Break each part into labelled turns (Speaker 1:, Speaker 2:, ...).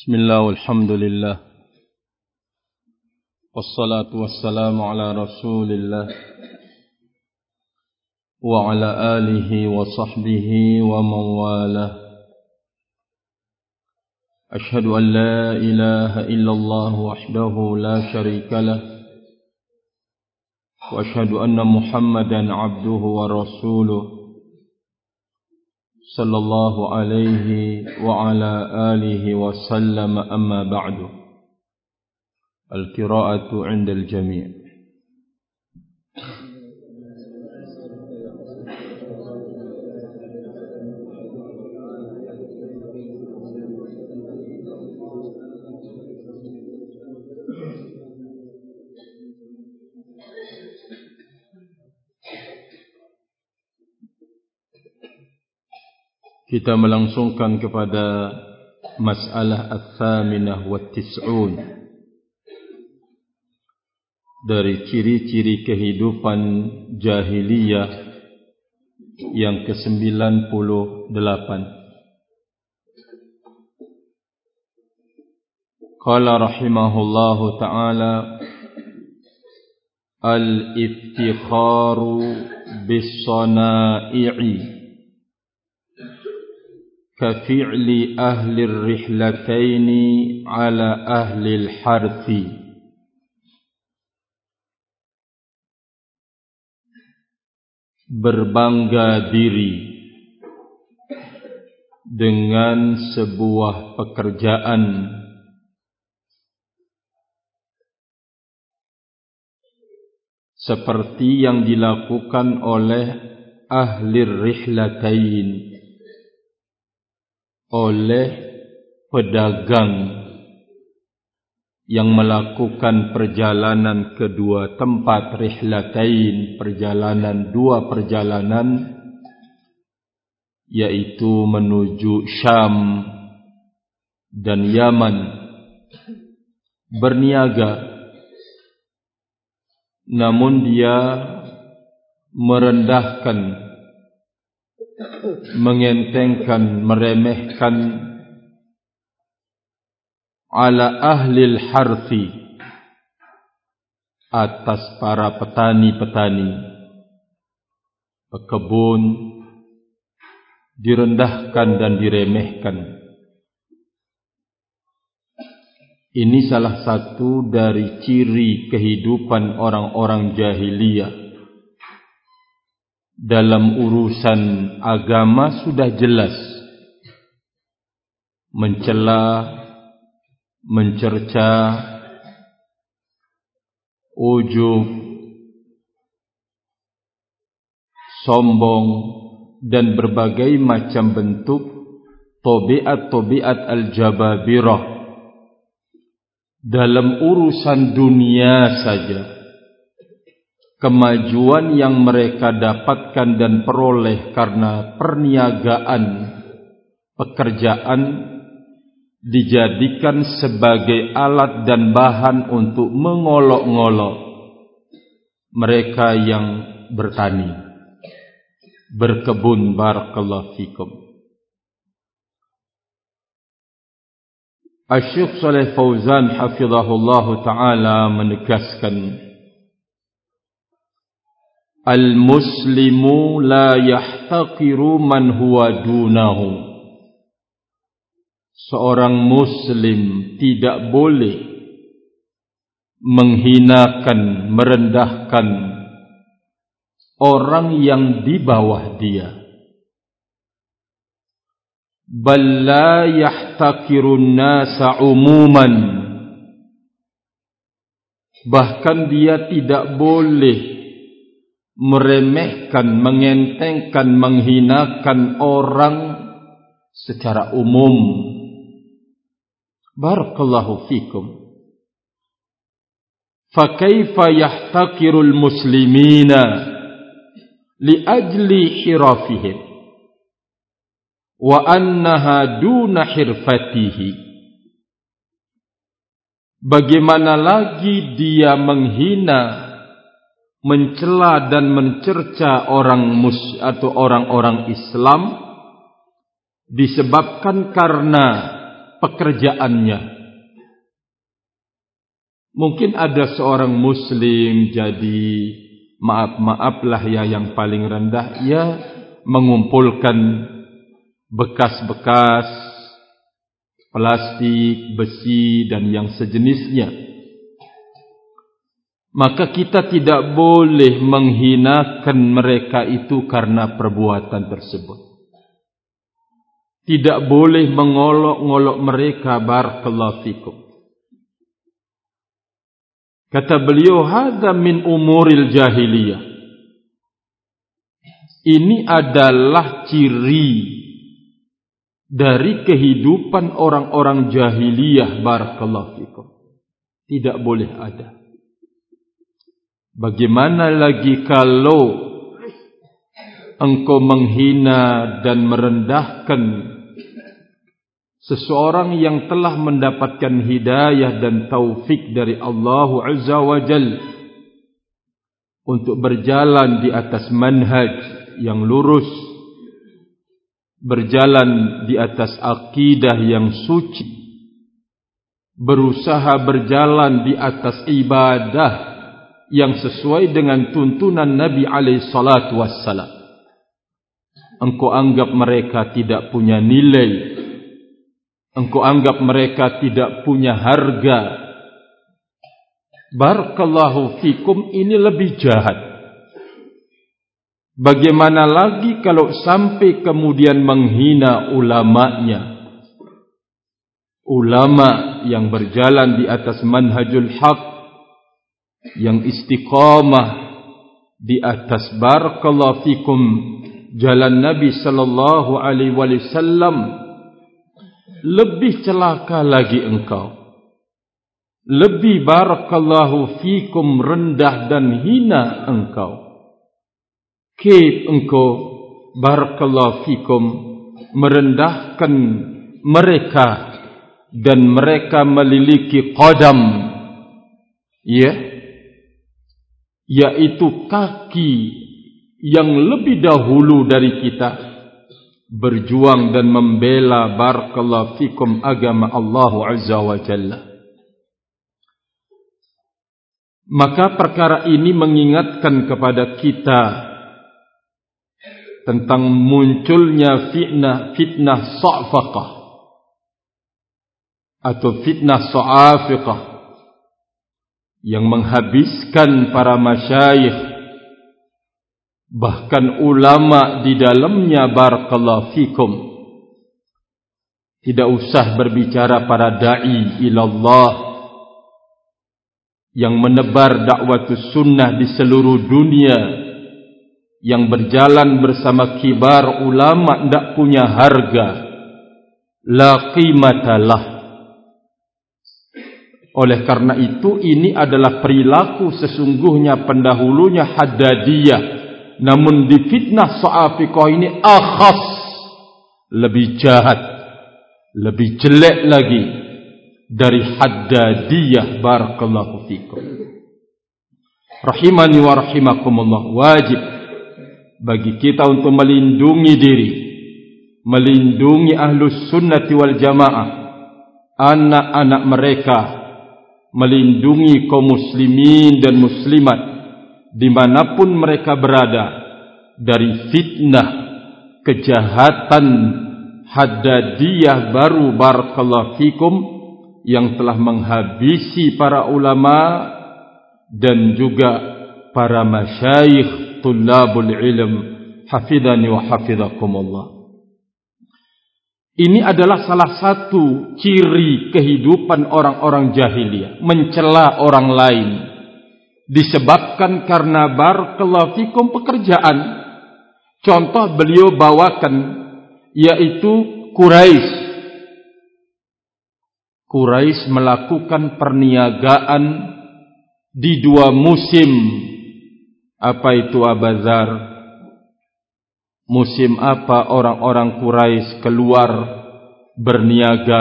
Speaker 1: Bismillah walhamdulillah wassalatu wassalamu ala rasulillah wa ala alihi wa sahbihi wa man walah. Ashhadu an la ilaha illallah wahdahu la sharika lah wa ashhadu anna Muhammadan abduhu wa rasuluh sallallahu alaihi wa ala alihi wa sallam. Amma ba'du. Al-qira'atu 'inda al-jami'. Kita melangsungkan kepada masalah ats-tsaminah wa tis'un dari ciri-ciri kehidupan jahiliyah yang ke-98. Qala rahimahullahu ta'ala al-iftikharu bis-sana'i'i كفعل أهل الرحلتين على أهل الحرث. Berbangga diri dengan sebuah pekerjaan seperti yang dilakukan oleh ahli rihlatain, oleh pedagang yang melakukan perjalanan kedua tempat, rihlatain, perjalanan dua perjalanan, yaitu menuju Syam dan Yaman, berniaga, namun dia merendahkan, mengentengkan, meremehkan ala ahlil harthi, atas para petani-petani, pekebun, direndahkan dan diremehkan. Ini salah satu dari ciri kehidupan orang-orang jahiliyah. Dalam urusan agama sudah jelas, mencela, mencerca, ujub, sombong, dan berbagai macam bentuk tabiat-tabiat al-jababirah. Dalam urusan dunia saja, kemajuan yang mereka dapatkan dan peroleh karena perniagaan, pekerjaan, dijadikan sebagai alat dan bahan untuk mengolok-ngolok mereka yang bertani, berkebun. Barakallahu fikum. Asy-Syaikh Shalih Fauzan hafizahullahu ta'ala menegaskan, al-muslimu la yahtaqiru man huwa dunahu. Seorang muslim tidak boleh menghinakan, merendahkan orang yang di bawah dia. Bal la yahtaqirun nasa umuman. Bahkan dia tidak boleh meremehkan, mengentengkan, menghinakan orang secara umum. Barakallahu fikum. Fa kaifa yahtaqirul muslimina li ajli hirafihim wa annaha duna hirfatihi. Bagaimana lagi dia menghina, mencela dan mencerca orang-orang Islam disebabkan karena pekerjaannya. Mungkin ada seorang muslim jadi maaf-maaflah ya yang paling rendah, ya mengumpulkan bekas-bekas plastik, besi dan yang sejenisnya. Maka kita tidak boleh menghinakan mereka itu karena perbuatan tersebut. Tidak boleh mengolok-ngolok mereka. Barakallahu fikum. Kata beliau, hadza min umuril jahiliyah. Ini adalah ciri dari kehidupan orang-orang jahiliyah. Barakallahu fikum. Tidak boleh ada. Bagaimana lagi kalau engkau menghina dan merendahkan seseorang yang telah mendapatkan hidayah dan taufik dari Allah Azza wa Jalla untuk berjalan di atas manhaj yang lurus, berjalan di atas akidah yang suci, berusaha berjalan di atas ibadah yang sesuai dengan tuntunan Nabi alaihi salatu wassalam. Engkau anggap mereka tidak punya nilai, engkau anggap mereka tidak punya harga. Barakallahu fikum, ini lebih jahat. Bagaimana lagi kalau sampai kemudian menghina ulamanya, ulama yang berjalan di atas manhajul haq, yang istiqamah di atas barakallahu fikum jalan Nabi sallallahu alaihi wasallam. Lebih celaka lagi engkau, lebih barakallahu fikum rendah dan hina engkau. Kif engkau barakallahu fikum merendahkan mereka dan mereka memiliki qadam, ya, yaitu kaki yang lebih dahulu dari kita berjuang dan membela barakallahu fikum agama Allah Azza wa Jalla. Maka perkara ini mengingatkan kepada kita tentang munculnya fitnah sa'faqah atau fitnah sa'afiqah yang menghabiskan para masyayikh, bahkan ulama di dalamnya barakallahu fikum. Tidak usah berbicara para da'i ilallah yang menebar dakwatus sunnah di seluruh dunia, yang berjalan bersama kibar ulama, tidak punya harga, la qimatalah. Oleh karena itu, ini adalah perilaku sesungguhnya pendahulunya Haddadiyah. Namun di fitnah Sa'afiqah ini akhas, lebih jahat, lebih jelek lagi dari Haddadiyah. Barakallahu fikum. Rahimani wa rahimakumullah. Wajib bagi kita untuk melindungi diri, melindungi ahlus sunnati wal jamaah, anak-anak mereka, melindungi kaum muslimin dan muslimat dimanapun mereka berada dari fitnah kejahatan Haddadiyah baru barakallahu fikum yang telah menghabisi para ulama dan juga para masyayikh tullabul ilm hafidhani wa hafidhakumullah. Ini adalah salah satu ciri kehidupan orang-orang jahiliyah, mencela orang lain disebabkan karena barakallahu fikum pekerjaan. Contoh beliau bawakan yaitu Quraisy. Quraisy melakukan perniagaan di dua musim. Apa itu Abazar? Musim apa orang-orang Quraisy keluar berniaga?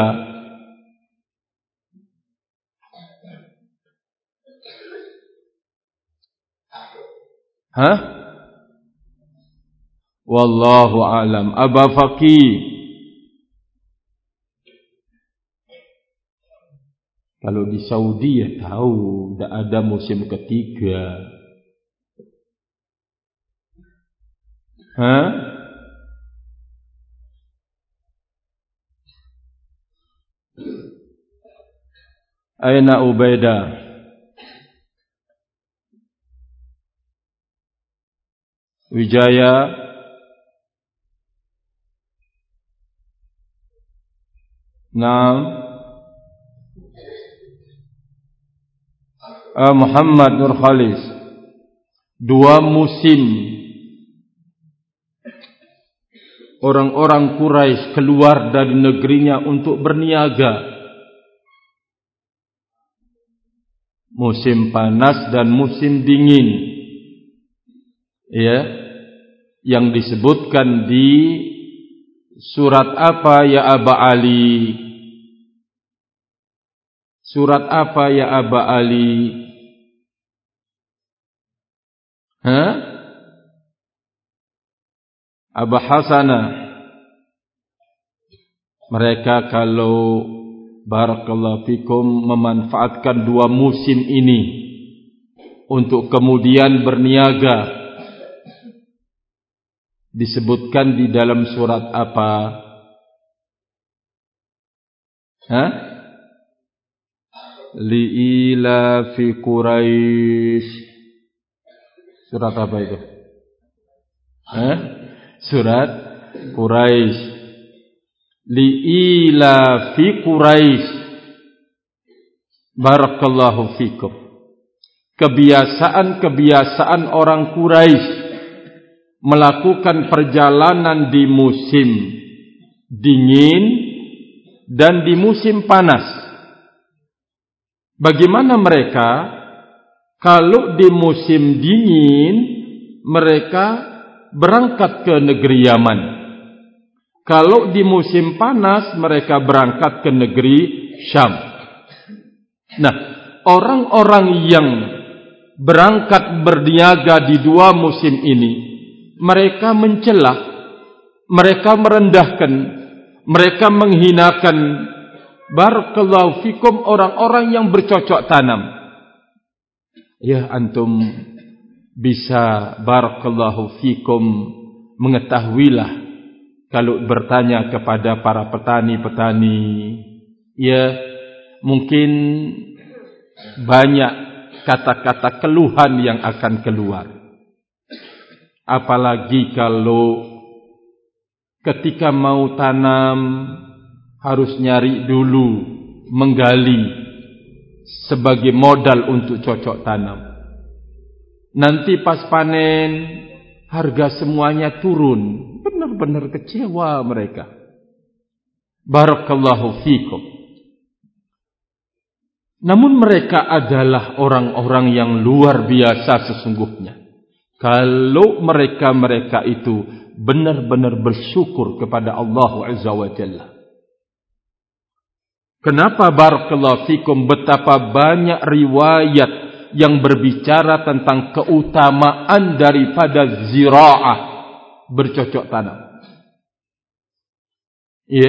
Speaker 1: Hah? Wallahu alam. Aba Faqih. Kalau di Saudi ya tahu, tidak ada musim ketiga. Aina Ubaidah? Wijaya? Muhammad Nur Khalis. 2 musim orang-orang Quraisy keluar dari negerinya untuk berniaga. Musim panas dan musim dingin. Ya, yang disebutkan di surat apa ya Aba Ali? Surat apa ya Aba Ali? Aba Hasanah. Mereka kalau barakallahu fikum memanfaatkan 2 musim ini untuk kemudian berniaga. Disebutkan di dalam surat apa? Li'ila fi Quraisy. Surat apa itu? Surat Quraisy. Li'ila fi Quraisy. Barakallahu fikum. Kebiasaan-kebiasaan orang Quraisy melakukan perjalanan di musim dingin dan di musim panas. Bagaimana mereka? Kalau di musim dingin mereka berangkat ke negeri Yaman. Kalau di musim panas mereka berangkat ke negeri Syam. Nah, orang-orang yang berangkat berniaga di 2 musim ini, mereka mencela, mereka merendahkan, mereka menghinakan barakallahu fikum orang-orang yang bercocok tanam. Ya, antum bisa barakallahu fikum mengetahuilah kalau bertanya kepada para petani-petani, ya mungkin banyak kata-kata keluhan yang akan keluar. Apalagi kalau ketika mau tanam harus nyari dulu, menggali sebagai modal untuk cocok tanam. Nanti pas panen harga semuanya turun. Benar-benar kecewa mereka. Barakallahu fikum. Namun mereka adalah orang-orang yang luar biasa sesungguhnya. Kalau mereka itu benar-benar bersyukur kepada Allah Azza wa Jalla. Kenapa barakallahu fikum betapa banyak riwayat yang berbicara tentang keutamaan daripada ziraah, bercocok tanam. Ya.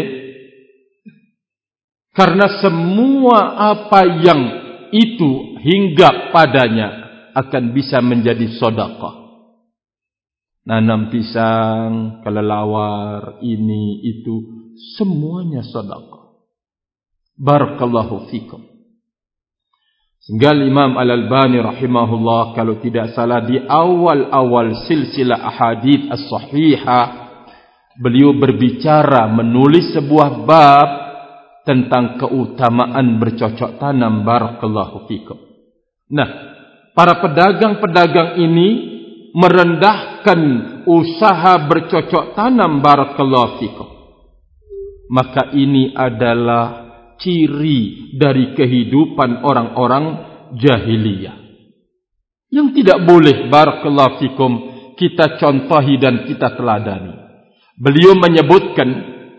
Speaker 1: Karena semua apa yang itu hinggap padanya akan bisa menjadi sedekah. Nanam pisang, kelelawar, ini itu semuanya sedekah. Barakallahu fikum. Sehingga Imam Al-Albani rahimahullah kalau tidak salah di awal-awal silsilah ahadits as-sahihah, beliau berbicara menulis sebuah bab tentang keutamaan bercocok tanam. Barakallahu fikum. Nah, para pedagang-pedagang ini merendahkan usaha bercocok tanam. Barakallahu fikum. Maka ini adalah ciri dari kehidupan orang-orang jahiliyah yang tidak boleh barakallahu fikum kita contohi dan kita teladani. Beliau menyebutkan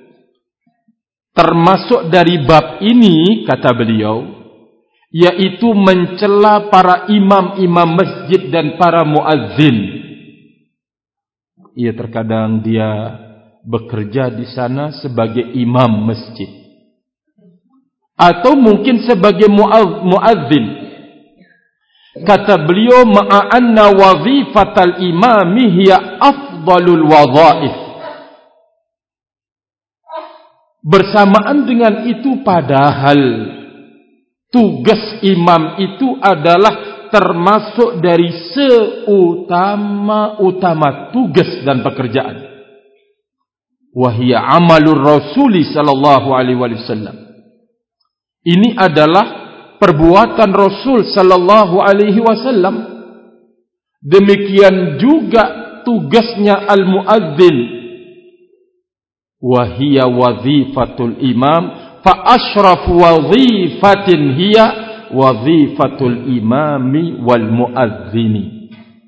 Speaker 1: termasuk dari bab ini, kata beliau, yaitu mencela para imam-imam masjid dan para muazzin. Ia terkadang dia bekerja di sana sebagai imam masjid. atau mungkin sebagai muadzin. Kata beliau, ma'anna wazifatal imami hiya afdalul wadhaif. Bersamaan dengan itu, padahal tugas imam itu adalah termasuk dari seutama-utama tugas dan pekerjaan. Wahia amalur Rasuli sallallahu alaihi wasallam. Ini adalah perbuatan Rasul sallallahu alaihi wasallam. Demikian juga tugasnya al-muadzin. Wahia wazifatul imam, fa ashraf wazifatin hiya wazifatul imami wal muadzini.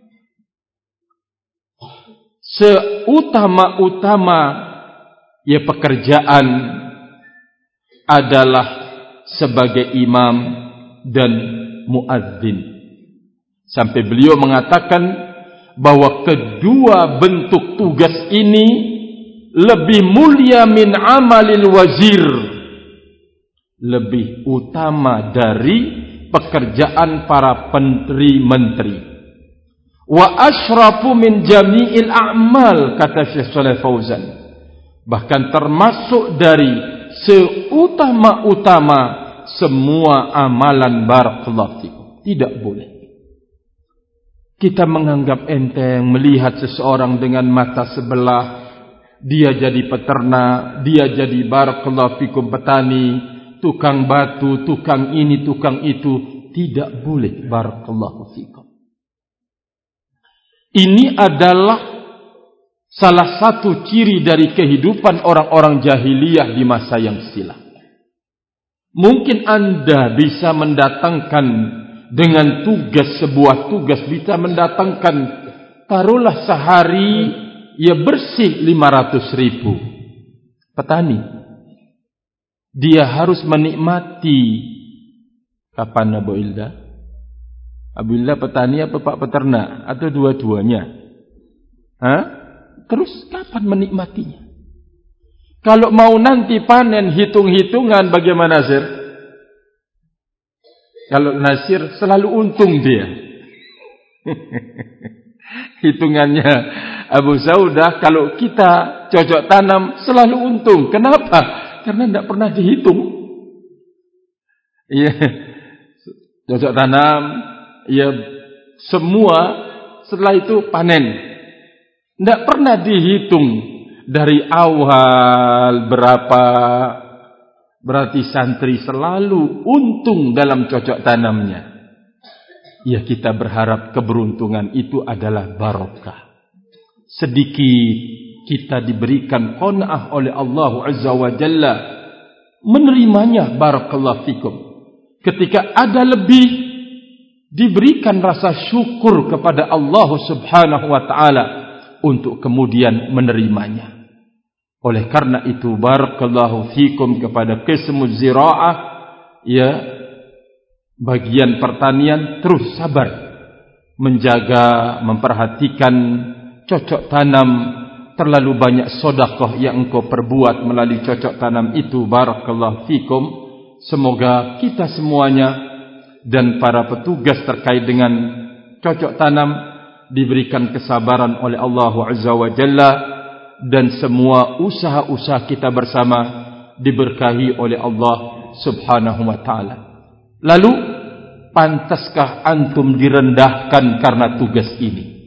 Speaker 1: Seutama-utama ya pekerjaan adalah sebagai imam dan muadzin. Sampai beliau mengatakan bahwa kedua bentuk tugas ini lebih mulia min amalil wazir, lebih utama dari pekerjaan para menteri-menteri. Wa asyrafu min jami'il a'mal, kata Syekh Shalih Fauzan. Bahkan termasuk dari seutama-utama semua amalan, barakallahu fikum. Tidak boleh kita menganggap enteng melihat seseorang dengan mata sebelah. Dia jadi peternak, dia jadi barakallahu fikum petani, tukang batu, tukang ini, tukang itu. Tidak boleh, barakallahu fikum. Ini adalah salah satu ciri dari kehidupan orang-orang jahiliyah di masa yang silam. Mungkin Anda bisa mendatangkan dengan tugas, sebuah tugas bisa mendatangkan, taruhlah sehari ia bersih 500.000. Petani, dia harus menikmati. Kapan Abu Ilda? Abu Ilda petani apa Pak peternak? Atau dua-duanya? Terus kapan menikmatinya? Kalau mau nanti panen hitung-hitungan bagaimana Nasir? Kalau Nasir selalu untung dia. Hitungannya Abu Saudah, kalau kita cocok tanam selalu untung. Kenapa? Karena tidak pernah dihitung. Iya, cocok tanam, ya semua setelah itu panen. Tidak pernah dihitung dari awal berapa. Berarti santri selalu untung dalam cocok tanamnya. Ya, kita berharap keberuntungan itu adalah barokah. Sedikit kita diberikan qanaah oleh Allah Azza wa Jalla, menerimanya, barakallahu fikum. Ketika ada lebih, diberikan rasa syukur kepada Allah Subhanahu wa ta'ala untuk kemudian menerimanya. Oleh karena itu, barakallahu fikum kepada qismuz ziraah, ya, bagian pertanian, terus sabar menjaga, memperhatikan cocok tanam. Terlalu banyak sedekah yang engkau perbuat melalui cocok tanam itu, barakallahu fikum. Semoga kita semuanya dan para petugas terkait dengan cocok tanam diberikan kesabaran oleh Allah Azza wa Jalla, dan semua usaha-usaha kita bersama diberkahi oleh Allah Subhanahu wa ta'ala. Lalu, pantaskah antum direndahkan karena tugas ini?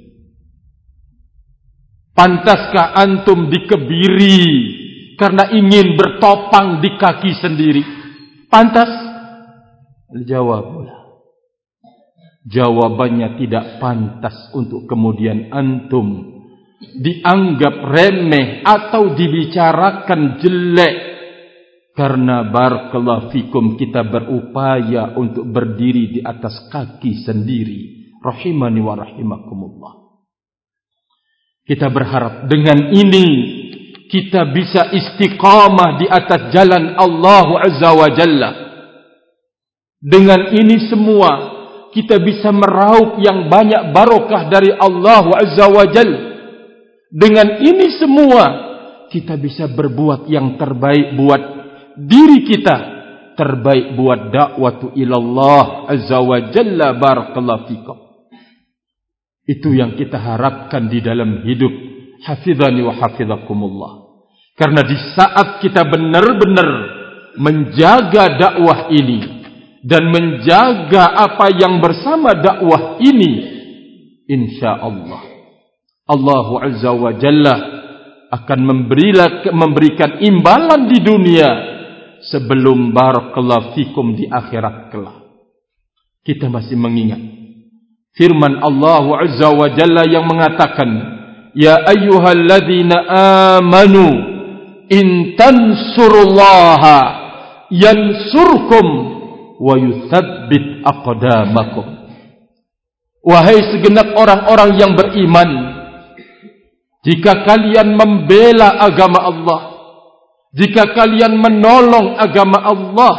Speaker 1: Pantaskah antum dikebiri karena ingin bertopang di kaki sendiri? Pantas? Jawablah. Jawabannya tidak pantas untuk kemudian antum dianggap remeh atau dibicarakan jelek. Karena barakallahu fikum kita berupaya untuk berdiri di atas kaki sendiri. Rahimani wa rahimakumullah. Kita berharap dengan ini kita bisa istiqamah di atas jalan Allah Azza wa Jalla. Dengan ini semua kita bisa meraup yang banyak barokah dari Allah Azza wa Jalla. Dengan ini semua kita bisa berbuat yang terbaik buat diri kita, terbaik buat dakwatu ilallah azza wa jalla. Barakallahu fikum. Itu yang kita harapkan di dalam hidup. Hafizani wa hafizakumullah. Karena di saat kita benar-benar menjaga dakwah ini dan menjaga apa yang bersama dakwah ini, insyaallah Allah azza wa jalla akan memberikan imbalan di dunia sebelum barakallahu fikum di akhirat kelak. Kita masih mengingat firman Allah azza wa jalla yang mengatakan, ya ayyuhalladzina amanu in tansurullaha yansurkum wa yuthabbit aqdamakum. Wahai segenap orang-orang yang beriman, jika kalian membela agama Allah, jika kalian menolong agama Allah,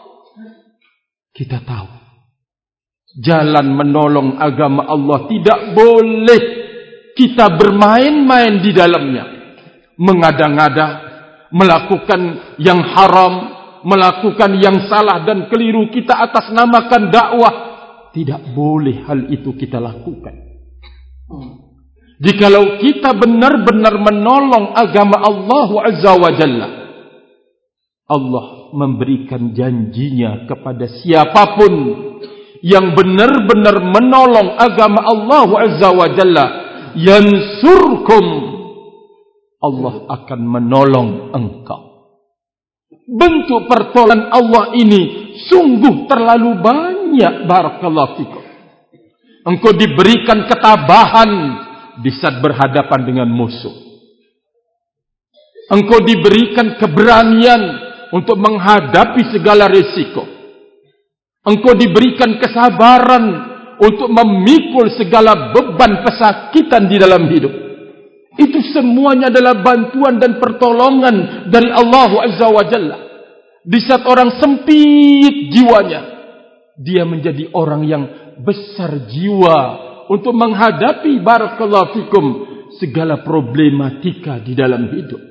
Speaker 1: kita tahu jalan menolong agama Allah tidak boleh kita bermain-main di dalamnya, mengada-ngada, melakukan yang haram, melakukan yang salah dan keliru, kita atas namakan dakwah. Tidak boleh hal itu kita lakukan. Jikalau kita benar-benar menolong agama Allah azza wa jalla, Allah memberikan janjinya kepada siapapun yang benar-benar menolong agama Allah azza wa jalla, yansurkum, Allah akan menolong engkau. Bentuk pertolongan Allah ini sungguh terlalu banyak. Barakallahu fikum. Engkau diberikan ketabahan di saat berhadapan dengan musuh. Engkau diberikan keberanian untuk menghadapi segala risiko. Engkau diberikan kesabaran untuk memikul segala beban kesakitan di dalam hidup. Itu semuanya adalah bantuan dan pertolongan dari Allah azza wa jalla. Di saat orang sempit jiwanya, dia menjadi orang yang besar jiwa untuk menghadapi barakallahu fikum segala problematika di dalam hidup.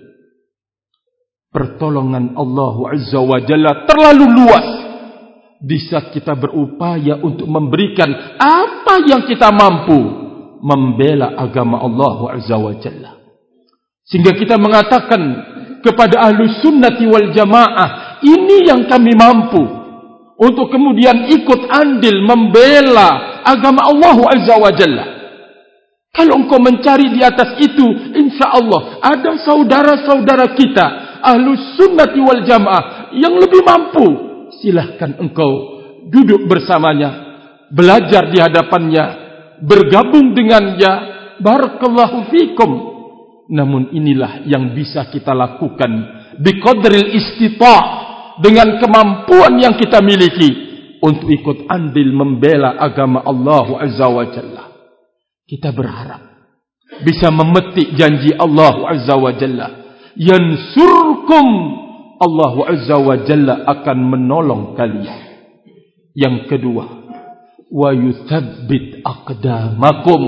Speaker 1: Pertolongan Allah azza wa jalla terlalu luas. Di saat kita berupaya untuk memberikan apa yang kita mampu membela agama Allah azza wa jalla. Sehingga kita mengatakan kepada ahlus sunnati wal jamaah, ini yang kami mampu untuk kemudian ikut andil membela agama Allah azza wa jalla. Kalau engkau mencari di atas itu, insyaallah ada saudara-saudara kita ahlus sunnati wal jamaah yang lebih mampu. Silahkan engkau duduk bersamanya, belajar di hadapannya, bergabung dengannya. Barakallahu fikum. Namun inilah yang bisa kita lakukan biqadril istita', dengan kemampuan yang kita miliki untuk ikut andil membela agama Allah azza wa jalla. Kita berharap bisa memetik janji Allah azza wa jalla, yansurkum, Allah azza wa jalla akan menolong kalian. Yang kedua, wa yuthabbit aqdamakum,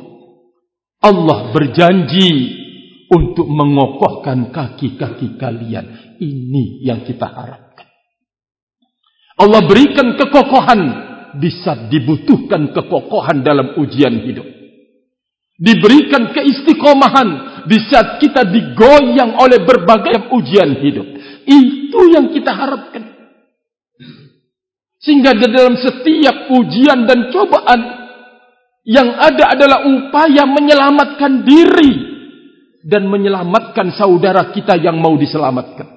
Speaker 1: Allah berjanji untuk mengokohkan kaki-kaki kalian. Ini yang kita harapkan. Allah berikan kekokohan di saat dibutuhkan kekokohan dalam ujian hidup. Diberikan keistiqomahan di saat kita digoyang oleh berbagai ujian hidup. Itu yang kita harapkan. Sehingga di dalam setiap ujian dan cobaan yang ada adalah upaya menyelamatkan diri dan menyelamatkan saudara kita yang mau diselamatkan.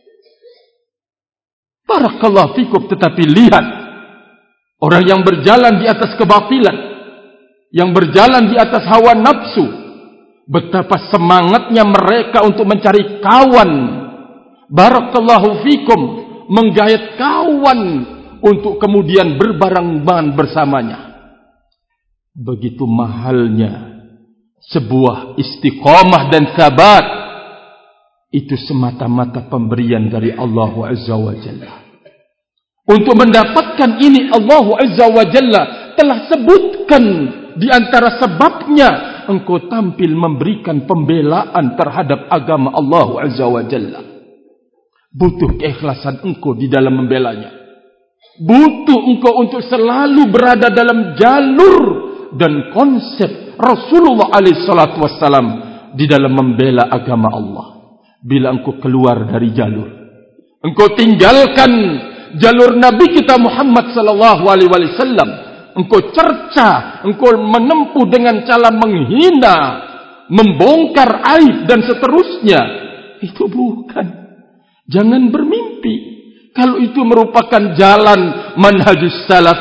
Speaker 1: Barakallahu fikum. Tetapi lihat orang yang berjalan di atas kebatilan, yang berjalan di atas hawa nafsu, betapa semangatnya mereka untuk mencari kawan. Barakallahu fikum, menggait kawan untuk kemudian berbareng-bareng bersamanya. Begitu mahalnya sebuah istiqamah dan sabat. Itu semata-mata pemberian dari Allah azza wa jalla. Untuk mendapatkan ini, Allah azza wa jalla telah sebutkan di antara sebabnya engkau tampil memberikan pembelaan terhadap agama Allah azza wa jalla. Butuh keikhlasan engkau di dalam membelanya. Butuh engkau untuk selalu berada dalam jalur dan konsep Rasulullah SAW di dalam membela agama Allah. Bila engkau keluar dari jalur, engkau tinggalkan jalur Nabi kita Muhammad SAW, engkau cerca, engkau menempuh dengan cara menghina, membongkar aib dan seterusnya, itu bukan. Jangan bermimpi kalau itu merupakan jalan manhajus salaf,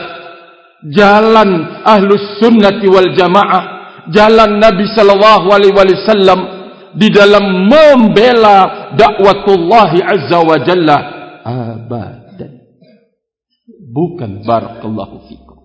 Speaker 1: jalan ahlus sunnati wal jamaah, jalan Nabi SAW di dalam membela dakwatullahi azza wa jalla. Abadan. Bukan, barakallahu fikum.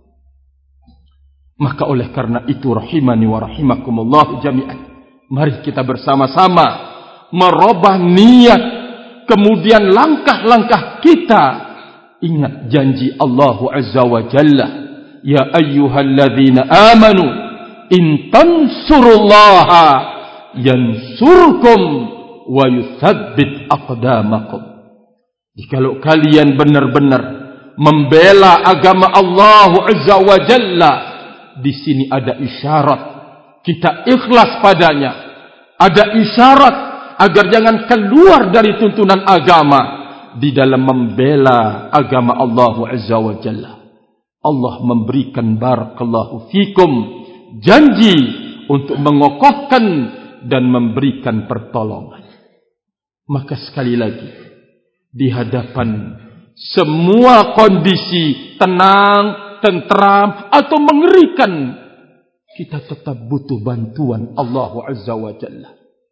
Speaker 1: Maka oleh karena itu, rahimani wa rahimakumullah jami'an, mari kita bersama-sama merubah niat, kemudian langkah-langkah kita. Ingat janji Allah azza wa jalla, ya ayyuhalladzina amanu in tansurullaha yansurkum wa yuthabbit aqdamakum. Jikalau kalian benar-benar membela agama Allah azza wa jalla, di sini ada isyarat kita ikhlas padanya, ada isyarat agar jangan keluar dari tuntunan agama di dalam membela agama Allah azza wa jalla. Allah memberikan, barakallahu fikum, janji untuk mengokohkan dan memberikan pertolongan. Maka sekali lagi, di hadapan semua kondisi tenang, tentram atau mengerikan, kita tetap butuh bantuan Allah azza wa jalla.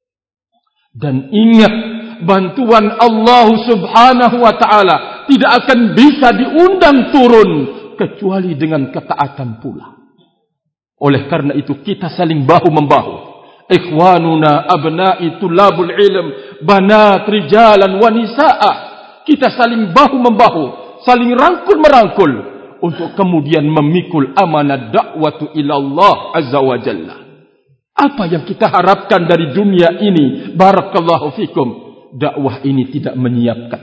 Speaker 1: Dan ingat, bantuan Allah subhanahu wa ta'ala tidak akan bisa diundang turun kecuali dengan ketaatan pula. Oleh karena itu kita saling bahu-membahu. Ikhwanuna abna'i tulabul ilm, banat rijalan wa nisa'a. Kita saling bahu-membahu, saling rangkul-merangkul untuk kemudian memikul amanah dakwatu ilallah azza wa jalla. Apa yang kita harapkan dari dunia ini, barakallahu fikum, dakwah ini tidak menyiapkan.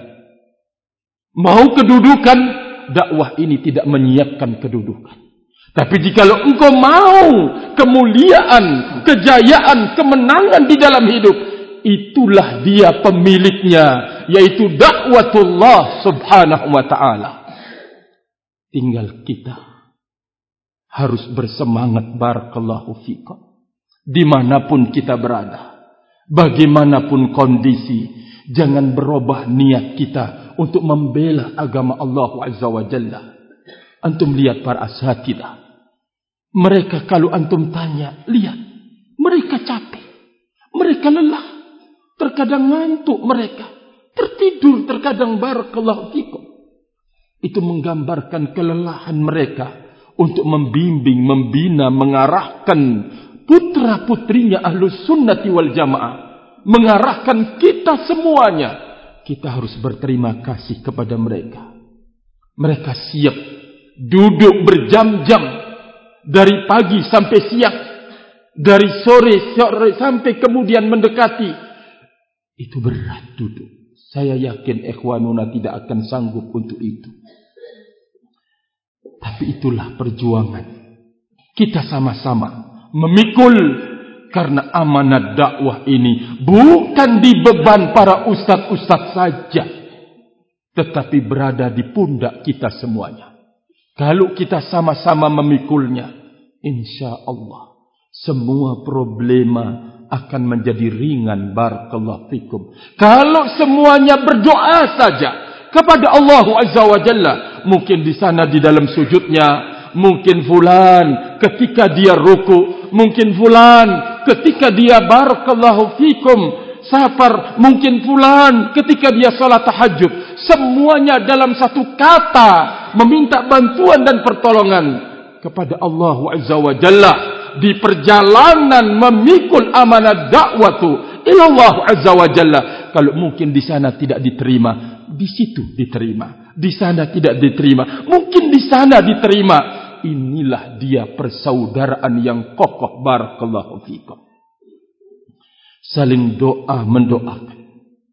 Speaker 1: Mau kedudukan, dakwah ini tidak menyiapkan kedudukan. Tapi jikalau engkau mau kemuliaan, kejayaan, kemenangan di dalam hidup, itulah dia pemiliknya, yaitu dakwatullah subhanahu wa ta'ala. Tinggal kita harus bersemangat, barakallahu fikum, dimanapun kita berada, bagaimanapun kondisi. Jangan berubah niat kita untuk membela agama Allah azza wa jalla. Antum lihat para asatidah, mereka kalau antum tanya, lihat, mereka capek, mereka lelah, terkadang ngantuk mereka, tertidur terkadang, barakallahu fikum. Itu menggambarkan kelelahan mereka untuk membimbing, membina, mengarahkan putra-putrinya ahlus sunnati wal jamaah, mengarahkan kita semuanya. Kita harus berterima kasih kepada mereka. Mereka siap duduk berjam-jam, dari pagi sampai siang, dari sore sampai kemudian mendekati. Itu berat duduk. Saya yakin ikhwanuna tidak akan sanggup untuk itu. Tapi itulah perjuangan. Kita sama-sama memikul, karena amanat dakwah ini bukan di beban para ustaz-ustaz saja, tetapi berada di pundak kita semuanya. Kalau kita sama-sama memikulnya, insya Allah semua problema akan menjadi ringan, barakallahu fikum. Kalau semuanya berdoa saja kepada Allah azza wa jalla, mungkin di sana di dalam sujudnya, mungkin fulan ketika dia ruku, mungkin fulan ketika dia, barakallahu fikum, safar, mungkin fulan ketika dia salat tahajud. Semuanya dalam satu kata meminta bantuan dan pertolongan kepada Allah azza wa jalla di perjalanan memikul amanah dakwatu ilallah azza wa jalla. Kalau mungkin di sana tidak diterima, di situ diterima. Di sana tidak diterima, mungkin di sana diterima. Inilah dia persaudaraan yang kokoh, barakallahu fikum. Saling doa mendoakan,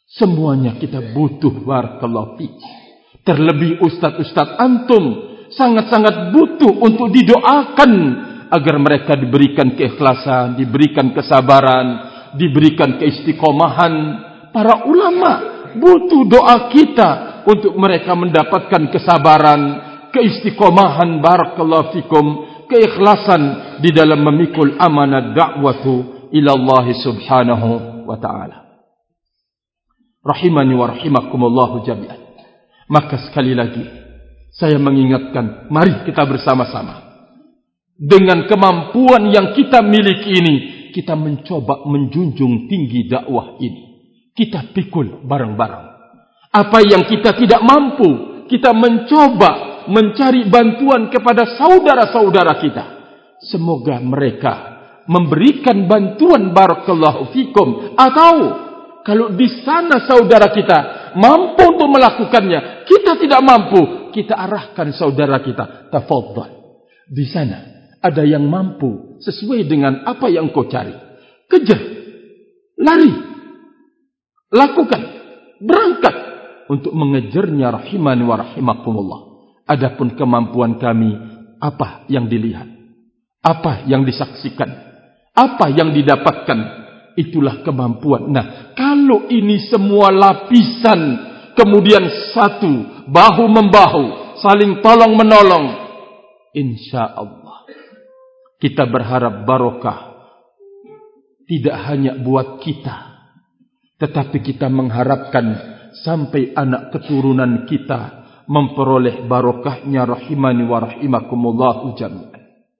Speaker 1: Semuanya kita butuh, barakallahu fiik. Terlebih ustaz-ustaz antum sangat-sangat butuh untuk didoakan agar mereka diberikan keikhlasan, diberikan kesabaran, diberikan keistiqomahan. Para ulama butuh doa kita untuk mereka mendapatkan kesabaran, keistiqomahan, barakallahu fikum, keikhlasan di dalam memikul amanah da'watu ila Allah subhanahu wa ta'ala. Rahimani wa rahimakumullahu jami'an. Maka sekali lagi saya mengingatkan, mari kita bersama-sama dengan kemampuan yang kita miliki ini, kita mencoba menjunjung tinggi dakwah ini. Kita pikul bareng-bareng. Apa yang kita tidak mampu, kita mencoba mencari bantuan kepada saudara-saudara kita. Semoga mereka memberikan bantuan, barakallahu fikum. Atau kalau di sana saudara kita mampu untuk melakukannya, kita tidak mampu, kita arahkan saudara kita. Tafadhal. Di sana ada yang mampu sesuai dengan apa yang kau cari. Kejar, lari, lakukan, berangkat untuk mengejarnya, rahimani wa rahimakumullah. Adapun kemampuan kami, apa yang dilihat, apa yang disaksikan, apa yang didapatkan, itulah kemampuan. Nah, kalau ini semua lapisan, kemudian satu, bahu-membahu, saling tolong-menolong, insyaallah kita berharap barokah. Tidak hanya buat kita, tetapi kita mengharapkan sampai anak keturunan kita memperoleh barokahnya, rahimani wa rahimakumullahu jami'an.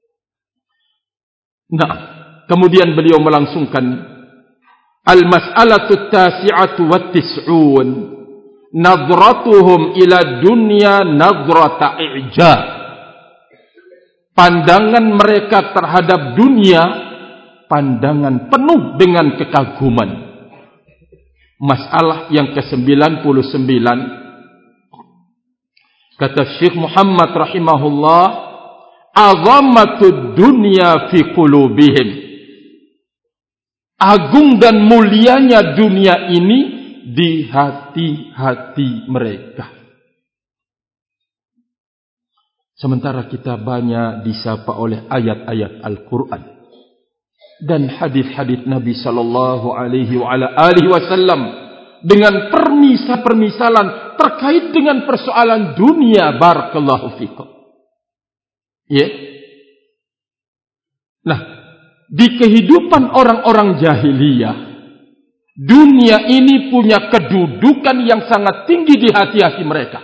Speaker 1: Nah, kemudian beliau melangsungkan al-mas'alatu tasi'atu wa tis'un, nadratuhum ila dunya nadrata i'jab. Pandangan mereka terhadap dunia, pandangan penuh dengan kekaguman. Masalah yang ke-99, kata Syekh Muhammad rahimahullah, azamatud dunya fi qulubihim. Agung dan mulianya dunia ini di hati-hati mereka. Sementara kita banyak disapa oleh ayat-ayat Al-Quran dan hadis-hadis Nabi sallallahu alaihi wasallam dengan permisalan terkait dengan persoalan dunia, barakallahu fikum. Ya. Nah, di kehidupan orang-orang jahiliyah, dunia ini punya kedudukan yang sangat tinggi di hati-hati mereka.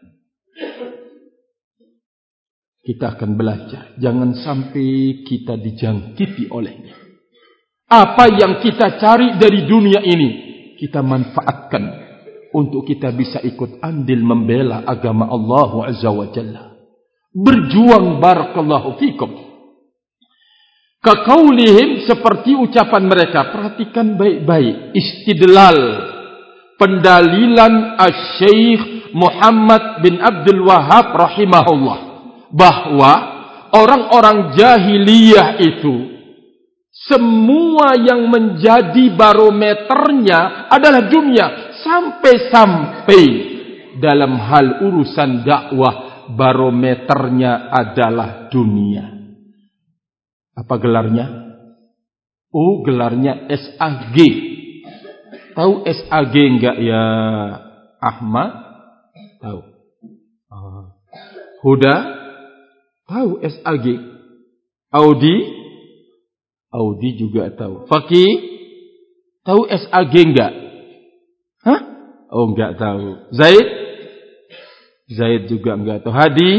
Speaker 1: Kita akan belajar, jangan sampai kita dijangkiti olehnya. Apa yang kita cari dari dunia ini, kita manfaatkan untuk kita bisa ikut andil membela agama Allah Azza wa Jalla. Berjuang, barakallahu fikum. Kaqaulihim, seperti ucapan mereka. Perhatikan baik-baik. Istidlal, pendalilan Asy-Syaikh Muhammad bin Abdul Wahhab rahimahullah, bahwa orang-orang jahiliyah itu semua yang menjadi barometernya adalah dunia. Sampai-sampai dalam hal urusan dakwah, barometernya adalah dunia. Apa gelarnya? Oh, gelarnya SAG. Tahu SAG enggak ya Ahmad? Tahu. Huda? Tahu SAG. Audi juga tahu. Fakih? Tahu SAG enggak? Hah? Oh, enggak tahu. Zaid juga enggak tahu. Hadi?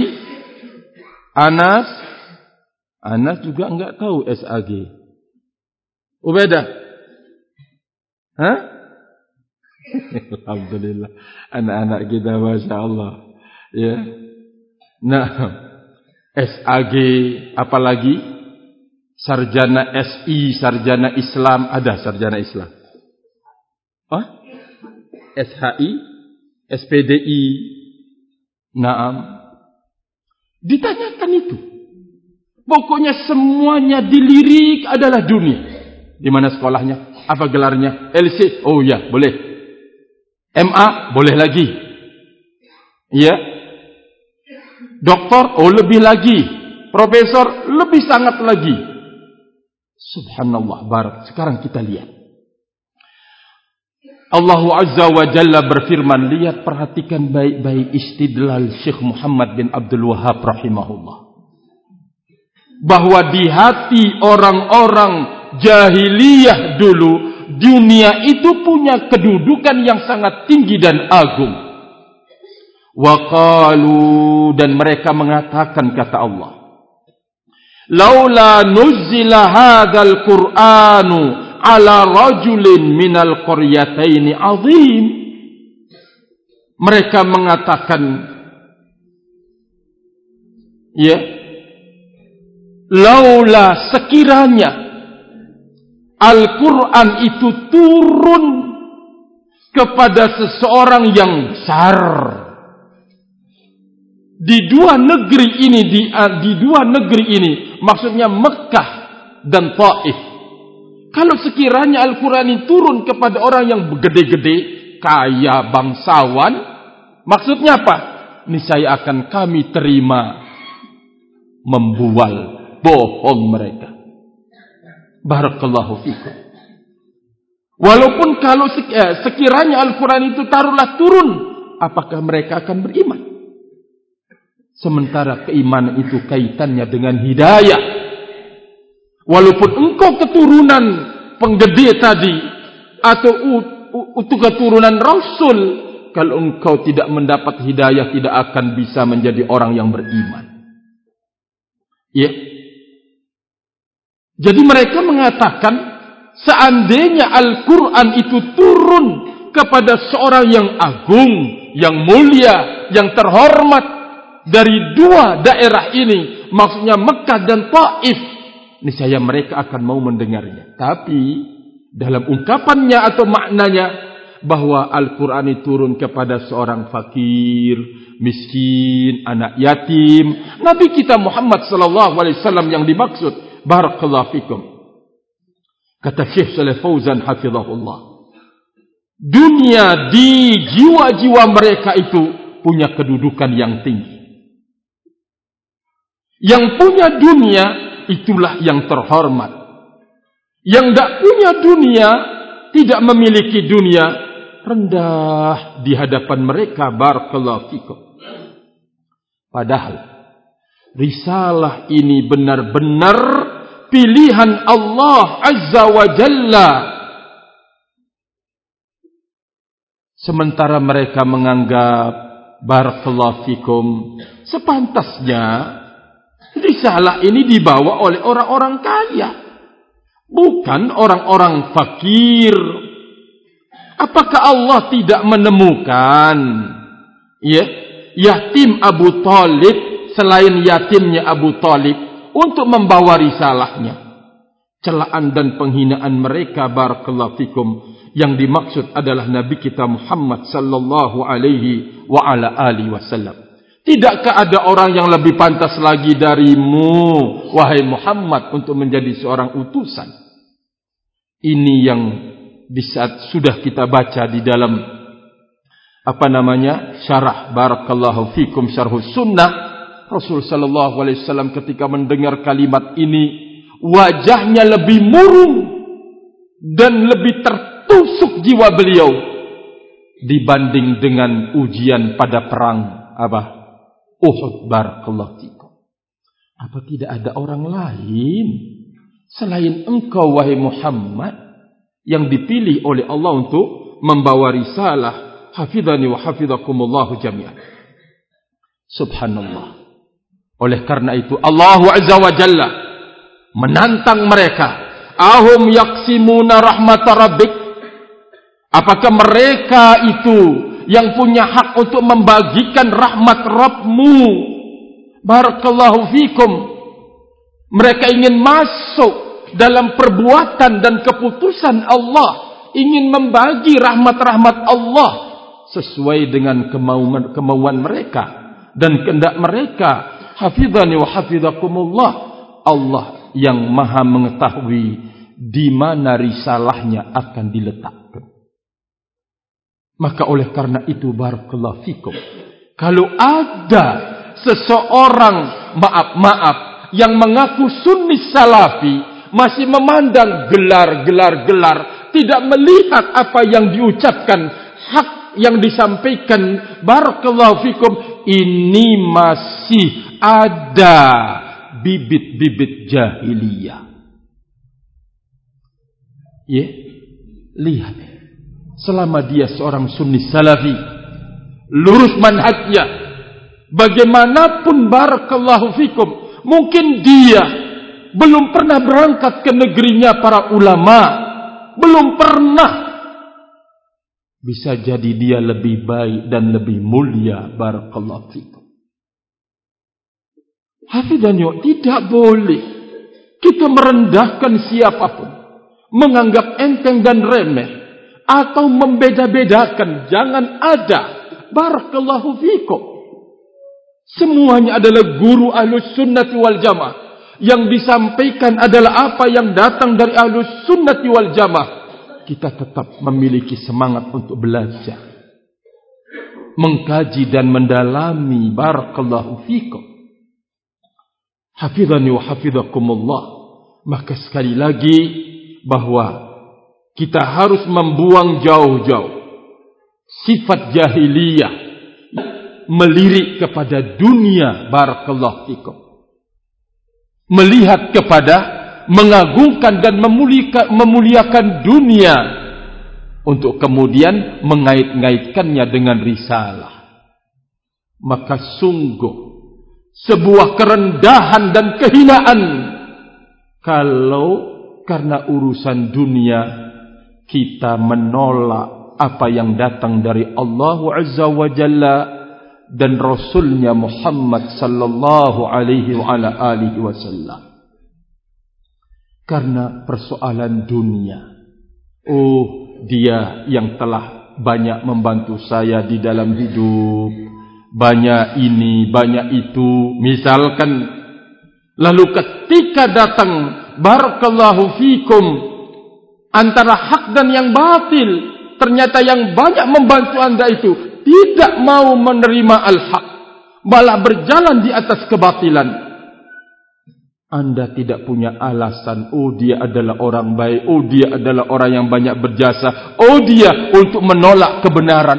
Speaker 1: Anas juga enggak tahu SAG. Ubaidah? Hah? Alhamdulillah. Anak-anak kita, masya Allah. Ya. Nah, SAG, apalagi sarjana SI, sarjana Islam, ada sarjana Islam. SHI, SPDI. Naam. Ditanyakan itu. Pokoknya semuanya dilirik adalah dunia. Di mana sekolahnya? Apa gelarnya? LC. Oh ya, boleh. MA boleh lagi. Ya. Doktor, lebih lagi. Profesor, lebih sangat lagi. Subhanallah, barak. Sekarang kita lihat. Allah Azza wa Jalla berfirman, lihat, perhatikan baik-baik istidlal Syekh Muhammad bin Abdul Wahhab rahimahullah. Bahwa di hati orang-orang jahiliyah dulu, dunia itu punya kedudukan yang sangat tinggi dan agung. Wa qalu, dan mereka mengatakan, kata Allah, laula nuzzila hadzal Qur'anu ala rajulin minal qaryataini azim. Mereka mengatakan, ya, laula, sekiranya Al-Quran itu turun kepada seseorang yang besar di dua negeri ini, di dua negeri ini, maksudnya Mekah dan Taif. Kalau sekiranya Al-Quran ini turun kepada orang yang gede-gede, kaya, bangsawan, maksudnya apa? Niscaya akan kami terima membual, bohong mereka. Barakallahu fikum. Walaupun kalau sekiranya Al-Quran itu taruhlah turun, apakah mereka akan beriman? Sementara keimanan itu kaitannya dengan hidayah. Walaupun engkau keturunan penggede tadi, atau keturunan Rasul, kalau engkau tidak mendapat hidayah, tidak akan bisa menjadi orang yang beriman. Ya. Jadi mereka mengatakan, seandainya Al-Quran itu turun kepada seorang yang agung, yang mulia, yang terhormat dari dua daerah ini, maksudnya Mekah dan Taif, niscaya mereka akan mau mendengarnya. Tapi dalam ungkapannya atau maknanya, bahwa Al-Quran itu turun kepada seorang fakir, miskin, anak yatim, Nabi kita Muhammad SAW yang dimaksud. Barakallahu fikum. Kata Syekh Shalih Fauzan hafizahullah, dunia di jiwa-jiwa mereka itu punya kedudukan yang tinggi. Yang punya dunia itulah yang terhormat. Yang tidak punya dunia, tidak memiliki dunia, rendah di hadapan mereka. Barakallahu fikum. Padahal risalah ini benar-benar pilihan Allah Azza wa Jalla. Sementara mereka menganggap, barakallahu fikum, sepantasnya risalah ini dibawa oleh orang-orang kaya, bukan orang-orang fakir. Apakah Allah tidak menemukan yatim Abu Talib selain yatimnya Abu Talib untuk membawa risalahnya? Celaan dan penghinaan mereka, barakallahu fikum, yang dimaksud adalah Nabi kita Muhammad sallallahu alaihi wa ala alihi wasallam. Tidakkah ada orang yang lebih pantas lagi darimu, wahai Muhammad, untuk menjadi seorang utusan? Ini yang di saat sudah kita baca di dalam syarah, barakallahu fikum, syarhus sunnah, Rasul sallallahu alaihi wasallam ketika mendengar kalimat ini, wajahnya lebih murung dan lebih tertusuk jiwa beliau dibanding dengan ujian pada perang Uhud. Barakallahu fikum. Apa tidak ada orang lain selain engkau, wahai Muhammad, yang dipilih oleh Allah untuk membawa risalah? Hafidhani wa hafidhakumullahu jami'an. Subhanallah. Oleh karena itu Allah Azza wa Jalla menantang mereka. Ahum yaqsimuna rahmat rabbik? Apakah mereka itu yang punya hak untuk membagikan rahmat Rabbmu? Barakallahu fikum. Mereka ingin masuk dalam perbuatan dan keputusan Allah, ingin membagi rahmat-rahmat Allah sesuai dengan kemauan mereka dan kehendak mereka. Hafidhani wa hafidhakumullah. Allah yang maha mengetahui di mana risalahnya akan diletakkan. Maka oleh karena itu barakallahu fikum, kalau ada seseorang maaf yang mengaku sunni salafi masih memandang gelar, tidak melihat apa yang diucapkan, hak yang disampaikan, barakallahu fikum, ini masih ada bibit-bibit jahiliyah. Ya, lihat, selama dia seorang sunni salafi, lurus manhajnya, bagaimanapun barakallahu fikum, mungkin dia belum pernah berangkat ke negerinya para ulama, belum pernah. Bisa jadi dia lebih baik dan lebih mulia, barakallahu fikum. Hafidhanillah, tidak boleh kita merendahkan siapapun, menganggap enteng dan remeh, atau membeda-bedakan. Jangan ada, barakallahu fikum. Semuanya adalah guru Ahlus Sunnati wal Jamaah. Yang disampaikan adalah apa yang datang dari Ahlus Sunnati wal Jamaah. Kita tetap memiliki semangat untuk belajar, mengkaji dan mendalami, barakallahu fikum. Hafidhani wa hafidhakumullah. Maka sekali lagi, bahwa kita harus membuang jauh-jauh sifat jahiliyah, melirik kepada dunia, barakallahu fikum, melihat kepada, mengagungkan dan memuliakan dunia, untuk kemudian mengait-ngaitkannya dengan risalah. Maka sungguh sebuah kerendahan dan kehinaan kalau karena urusan dunia kita menolak apa yang datang dari Allah Azza wa Jalla dan Rasulnya Muhammad sallallahu alaihi wa ala alihi wasallam. Karena persoalan dunia. Oh, dia yang telah banyak membantu saya di dalam hidup, banyak ini, banyak itu, misalkan. Lalu ketika datang, barakallahu fikum, antara hak dan yang batil, ternyata yang banyak membantu anda itu tidak mau menerima al-haq, malah berjalan di atas kebatilan. Anda tidak punya alasan, oh dia adalah orang baik, oh dia adalah orang yang banyak berjasa, oh dia untuk menolak kebenaran.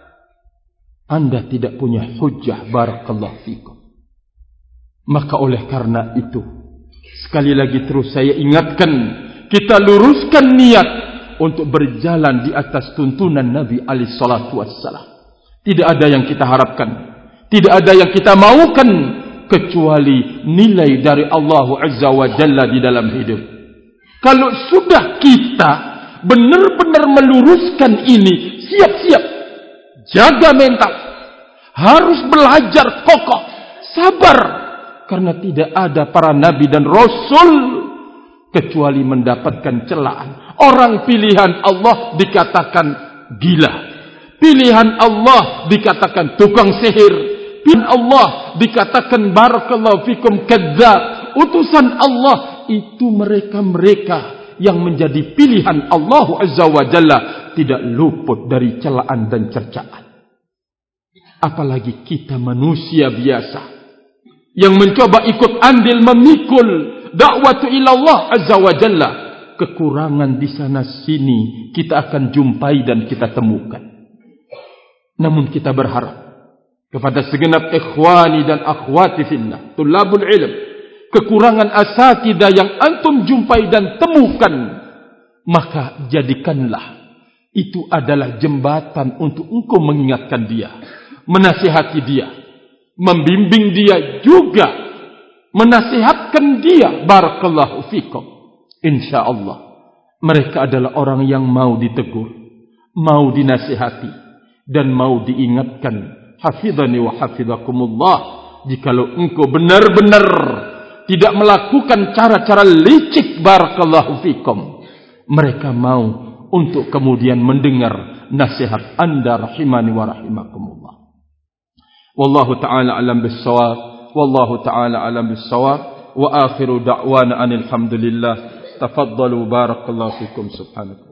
Speaker 1: Anda tidak punya hujjah, barakallahu fikum. Maka oleh karena itu, sekali lagi terus saya ingatkan, kita luruskan niat untuk berjalan di atas tuntunan Nabi alaihi salatu wassalam. Tidak ada yang kita harapkan, tidak ada yang kita maukan, kecuali nilai dari Allah Azza wa Jalla di dalam hidup. Kalau sudah kita benar-benar meluruskan ini, siap-siap, jaga mental, harus belajar kokoh, sabar, karena tidak ada para nabi dan rasul kecuali mendapatkan celaan. Orang pilihan Allah dikatakan gila, pilihan Allah dikatakan tukang sihir, pilihan Allah dikatakan barakallahu fikum kadzdzab. Utusan Allah itu mereka-mereka yang menjadi pilihan Allah Azza wa Jalla, tidak luput dari celaan dan cercaan. Apalagi kita manusia biasa yang mencoba ikut andil memikul dakwatu ilallah Azza wa Jalla. Kekurangan di sana sini kita akan jumpai dan kita temukan. Namun kita berharap kepada segenap ikhwani dan akhwati fillah, tulabul ilm, kekurangan asatidah yang antum jumpai dan temukan, maka jadikanlah itu adalah jembatan untuk engkau mengingatkan dia, menasihati dia, membimbing dia juga, menasihatkan dia, barakallahu fikum. InsyaAllah mereka adalah orang yang mau ditegur, mau dinasihati, dan mau diingatkan. Hafidhani wa hafidhakumullah. Jikalau engkau benar-benar tidak melakukan cara-cara licik, barakallahu fikum, mereka mau untuk kemudian mendengar nasihat anda, rahimani wa rahimakumullah. Wallahu ta'ala alam bis-shawab, wallahu ta'ala alam bis-shawab, wa akhiru da'wana anil hamdulillah. Tafaddalu, barakallahu fikum, subhanakum.